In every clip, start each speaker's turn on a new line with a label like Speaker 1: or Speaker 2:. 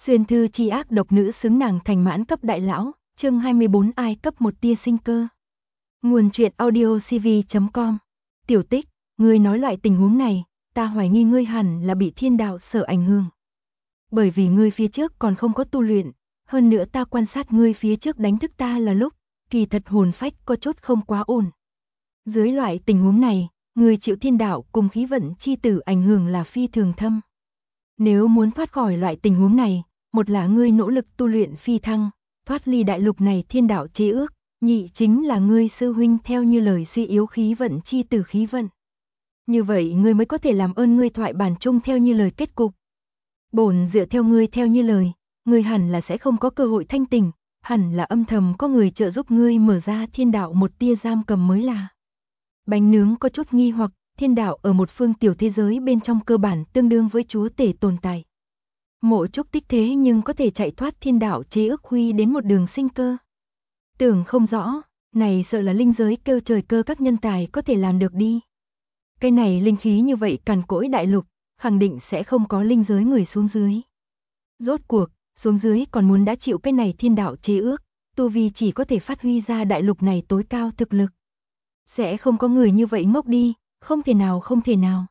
Speaker 1: Xuyên thư chi ác độc nữ xứng nàng thành mãn cấp đại lão, chương 24 ai cấp một tia sinh cơ. Nguồn truyện audio cv.com. Tiểu Tích, ngươi nói loại tình huống này, ta hoài nghi ngươi hẳn là bị thiên đạo sở ảnh hưởng. Bởi vì ngươi phía trước còn không có tu luyện, hơn nữa ta quan sát ngươi phía trước đánh thức ta là lúc, kỳ thật hồn phách có chút không quá ổn. Dưới loại tình huống này, ngươi chịu thiên đạo cùng khí vận chi tử ảnh hưởng là phi thường thâm. Nếu muốn thoát khỏi loại tình huống này, một là ngươi nỗ lực tu luyện phi thăng, thoát ly đại lục này thiên đạo chế ước, nhị chính là ngươi sư huynh theo như lời suy yếu khí vận chi tử khí vận. Như vậy ngươi mới có thể làm ơn ngươi thoại bản chung theo như lời kết cục. Bổn dựa theo ngươi theo như lời, ngươi hẳn là sẽ không có cơ hội thanh tỉnh, hẳn là âm thầm có người trợ giúp ngươi mở ra thiên đạo một tia giam cầm mới là. Bánh nướng có chút nghi hoặc, thiên đạo ở một phương tiểu thế giới bên trong cơ bản tương đương với chúa tể tồn tại. Mộ Trúc Tích thế nhưng có thể chạy thoát thiên đạo chế ước huy đến một đường sinh cơ. Tưởng không rõ, này sợ là linh giới kêu trời cơ các nhân tài có thể làm được đi. Cái này linh khí như vậy càn cỗi đại lục, khẳng định sẽ không có linh giới người xuống dưới. Rốt cuộc, xuống dưới còn muốn đã chịu cái này thiên đạo chế ước, tu vi chỉ có thể phát huy ra đại lục này tối cao thực lực. Sẽ không có người như vậy ngốc đi, không thể nào không thể nào.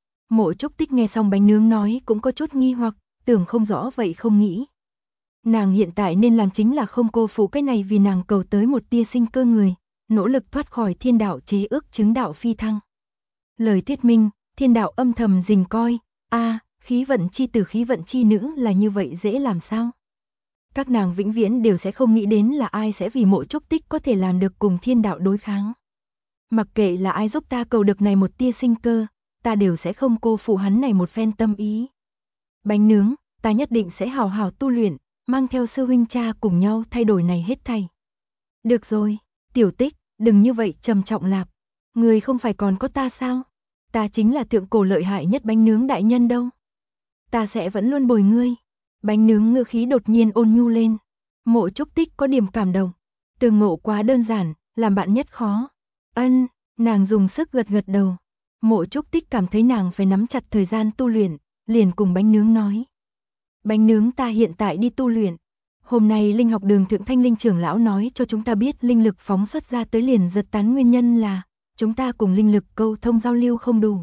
Speaker 1: Mộ Trúc Tích nghe xong bánh nướng nói cũng có chút nghi hoặc, tưởng không rõ vậy không nghĩ. Nàng hiện tại nên làm chính là không cô phụ cái này vì nàng cầu tới một tia sinh cơ người, nỗ lực thoát khỏi thiên đạo chế ước chứng đạo phi thăng. Lời thuyết minh, thiên đạo âm thầm rình coi, khí vận chi tử khí vận chi nữ là như vậy dễ làm sao? Các nàng vĩnh viễn đều sẽ không nghĩ đến là ai sẽ vì Mộ Trúc Tích có thể làm được cùng thiên đạo đối kháng. Mặc kệ là ai giúp ta cầu được này một tia sinh cơ, ta đều sẽ không cô phụ hắn này một phen tâm ý. Bánh nướng, ta nhất định sẽ hào hào tu luyện, mang theo sư huynh cha cùng nhau thay đổi này hết thảy. Được rồi, Tiểu Tích, đừng như vậy trầm trọng lạp. Người không phải còn có ta sao? Ta chính là thượng cổ lợi hại nhất bánh nướng đại nhân đâu. Ta sẽ vẫn luôn bồi ngươi. Bánh nướng ngữ khí đột nhiên ôn nhu lên. Mộ Trúc Tích có điểm cảm động. Tường ngộ quá đơn giản, làm bạn nhất khó. Ân, nàng dùng sức gật gật đầu. Mộ Trúc Tích cảm thấy nàng phải nắm chặt thời gian tu luyện, liền cùng bánh nướng nói. Bánh nướng ta hiện tại đi tu luyện. Hôm nay linh học đường thượng thanh linh trưởng lão nói cho chúng ta biết linh lực phóng xuất ra tới liền giật tán nguyên nhân là chúng ta cùng linh lực câu thông giao lưu không đủ.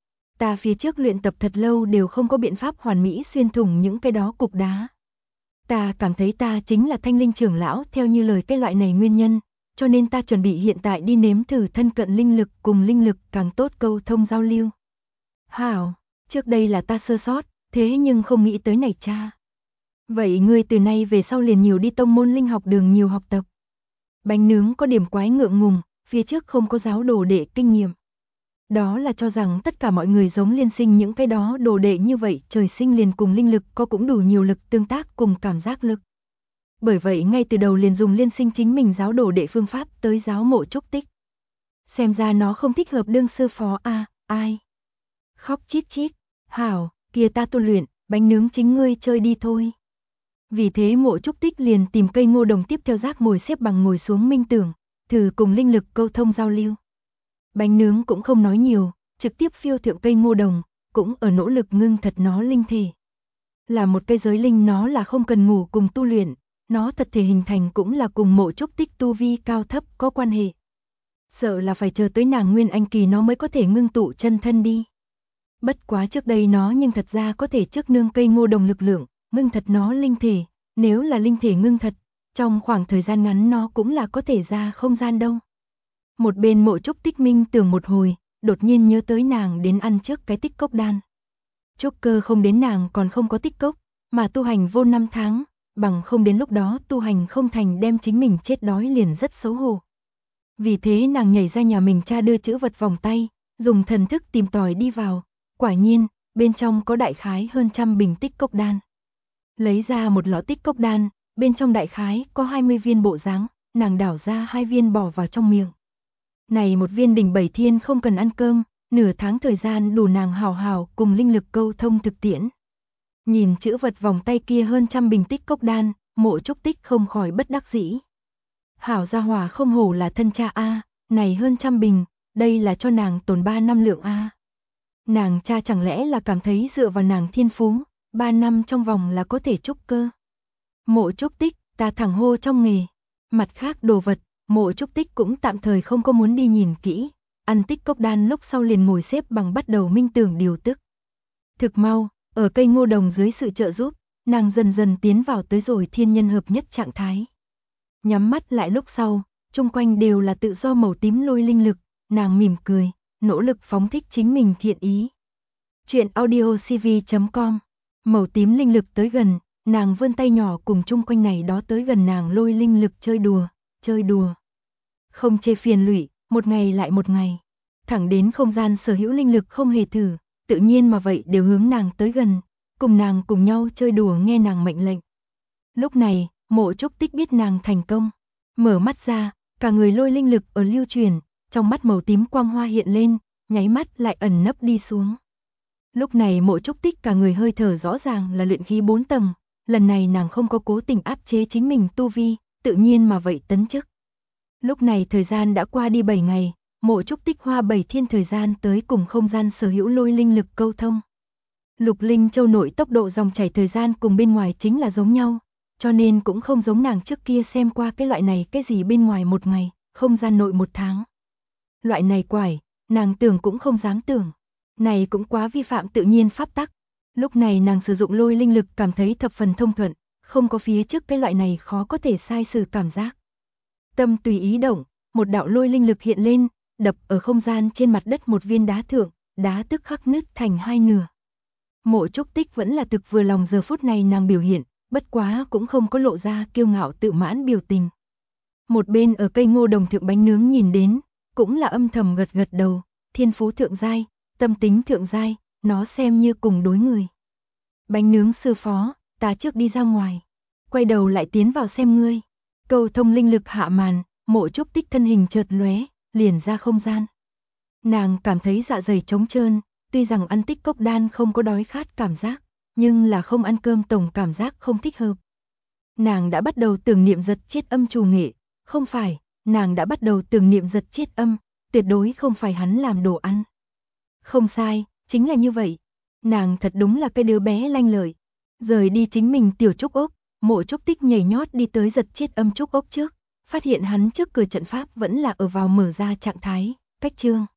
Speaker 1: Ta phía trước luyện tập thật lâu đều không có biện pháp hoàn mỹ xuyên thủng những cái đó cục đá. Ta cảm thấy ta chính là thanh linh trưởng lão theo như lời cái loại này nguyên nhân, cho nên ta chuẩn bị hiện tại đi nếm thử thân cận linh lực cùng linh lực càng tốt câu thông giao lưu. Hảo, trước đây là ta sơ sót, thế nhưng không nghĩ tới này cha. Vậy ngươi từ nay về sau liền nhiều đi tông môn linh học đường nhiều học tập. Bánh nướng có điểm quái ngượng ngùng, phía trước không có giáo đồ đệ kinh nghiệm. Đó là cho rằng tất cả mọi người giống liên sinh những cái đó đồ đệ như vậy trời sinh liền cùng linh lực có cũng đủ nhiều lực tương tác cùng cảm giác lực. Bởi vậy ngay từ đầu liền dùng liên sinh chính mình giáo đồ đệ phương pháp tới giáo Mộ Trúc Tích. Xem ra nó không thích hợp đương sư phó ai. Khóc chít chít, hảo, kia ta tu luyện, bánh nướng chính ngươi chơi đi thôi. Vì thế Mộ Trúc Tích liền tìm cây ngô đồng tiếp theo rác ngồi xếp bằng ngồi xuống minh tưởng, thử cùng linh lực câu thông giao lưu. Bánh nướng cũng không nói nhiều, trực tiếp phiêu thượng cây ngô đồng, cũng ở nỗ lực ngưng thật nó linh thể. Là một cây giới linh nó là không cần ngủ cùng tu luyện, nó thật thể hình thành cũng là cùng Mộ Trúc Tích tu vi cao thấp có quan hệ. Sợ là phải chờ tới nàng nguyên anh kỳ nó mới có thể ngưng tụ chân thân đi. Bất quá trước đây nó nhưng thật ra có thể trước nương cây ngô đồng lực lượng, ngưng thật nó linh thể, nếu là linh thể ngưng thật, trong khoảng thời gian ngắn nó cũng là có thể ra không gian đâu. Một bên Mộ Trúc Tích minh tưởng một hồi, đột nhiên nhớ tới nàng đến ăn trước cái tích cốc đan. Trúc cơ không đến nàng còn không có tích cốc, mà tu hành vô 5 tháng, bằng không đến lúc đó tu hành không thành đem chính mình chết đói liền rất xấu hổ. Vì thế nàng nhảy ra nhà mình cha đưa chữ vật vòng tay, dùng thần thức tìm tòi đi vào, quả nhiên, bên trong có đại khái hơn 100 bình tích cốc đan. Lấy ra một lọ tích cốc đan, bên trong đại khái có 20 viên bộ dáng, nàng đảo ra 2 viên bỏ vào trong miệng. Này một viên đỉnh 7 thiên không cần ăn cơm, nửa tháng thời gian đủ nàng hào hào cùng linh lực câu thông thực tiễn. Nhìn chữ vật vòng tay kia hơn 100 bình tích cốc đan, Mộ Trúc Tích không khỏi bất đắc dĩ. Hảo gia hỏa không hổ là thân cha này hơn 100 bình, đây là cho nàng tồn 3 năm lượng Nàng cha chẳng lẽ là cảm thấy dựa vào nàng thiên phú, 3 năm trong vòng là có thể trúc cơ. Mộ Trúc Tích, ta thẳng hô trong nghề. Mặt khác đồ vật, Mộ Trúc Tích cũng tạm thời không có muốn đi nhìn kỹ. Ăn tích cốc đan lúc sau liền ngồi xếp bằng bắt đầu minh tưởng điều tức. Thực mau, ở cây ngô đồng dưới sự trợ giúp, nàng dần dần tiến vào tới rồi thiên nhân hợp nhất trạng thái. Nhắm mắt lại lúc sau, chung quanh đều là tự do màu tím lôi linh lực, nàng mỉm cười, nỗ lực phóng thích chính mình thiện ý. Chuyện audiocv.com. Màu tím linh lực tới gần, nàng vươn tay nhỏ cùng chung quanh này đó tới gần nàng lôi linh lực chơi đùa. Không chê phiền lụy, một ngày lại một ngày. Thẳng đến không gian sở hữu linh lực không hề thử, tự nhiên mà vậy đều hướng nàng tới gần, cùng nàng cùng nhau chơi đùa nghe nàng mệnh lệnh. Lúc này, Mộ Trúc Tích biết nàng thành công. Mở mắt ra, cả người lôi linh lực ở lưu truyền, trong mắt màu tím quang hoa hiện lên, nháy mắt lại ẩn nấp đi xuống. Lúc này Mộ Trúc Tích cả người hơi thở rõ ràng là luyện khí 4 tầng, lần này nàng không có cố tình áp chế chính mình tu vi, tự nhiên mà vậy tấn chức. Lúc này thời gian đã qua đi 7 ngày, Mộ Trúc Tích hoa 7 thiên thời gian tới cùng không gian sở hữu lôi linh lực câu thông. Lục Linh Châu nội tốc độ dòng chảy thời gian cùng bên ngoài chính là giống nhau, cho nên cũng không giống nàng trước kia xem qua cái loại này cái gì bên ngoài một ngày, không gian nội 1 tháng. Loại này quải, nàng tưởng cũng không dám tưởng. Này cũng quá vi phạm tự nhiên pháp tắc. Lúc này nàng sử dụng lôi linh lực cảm thấy thập phần thông thuận, không có phía trước cái loại này khó có thể sai sử cảm giác. Tâm tùy ý động, một đạo lôi linh lực hiện lên, đập ở không gian trên mặt đất một viên đá thượng, đá tức khắc nứt thành 2 nửa. Mộ Trúc Tích vẫn là thực vừa lòng giờ phút này nàng biểu hiện, bất quá cũng không có lộ ra kiêu ngạo tự mãn biểu tình. Một bên ở cây ngô đồng thượng bánh nướng nhìn đến, cũng là âm thầm gật gật đầu, thiên phú thượng giai, tâm tính thượng giai, nó xem như cùng đối người. Bánh nướng sư phó, ta trước đi ra ngoài, quay đầu lại tiến vào xem ngươi. Cầu thông linh lực hạ màn, Mộ Trúc Tích thân hình chợt lóe, liền ra không gian. Nàng cảm thấy dạ dày trống trơn, tuy rằng ăn tích cốc đan không có đói khát cảm giác, nhưng là không ăn cơm tổng cảm giác không thích hợp. Nàng đã bắt đầu tưởng niệm giật chết âm chủ nghệ, không phải, nàng đã bắt đầu tưởng niệm giật chết âm, tuyệt đối không phải hắn làm đồ ăn. Không sai, chính là như vậy. Nàng thật đúng là cái đứa bé lanh lợi. Rời đi chính mình tiểu trúc ốc, Mộ Trúc Tích nhảy nhót đi tới giật chết âm trúc ốc trước, phát hiện hắn trước cửa trận pháp vẫn là ở vào mở ra trạng thái, cách chương.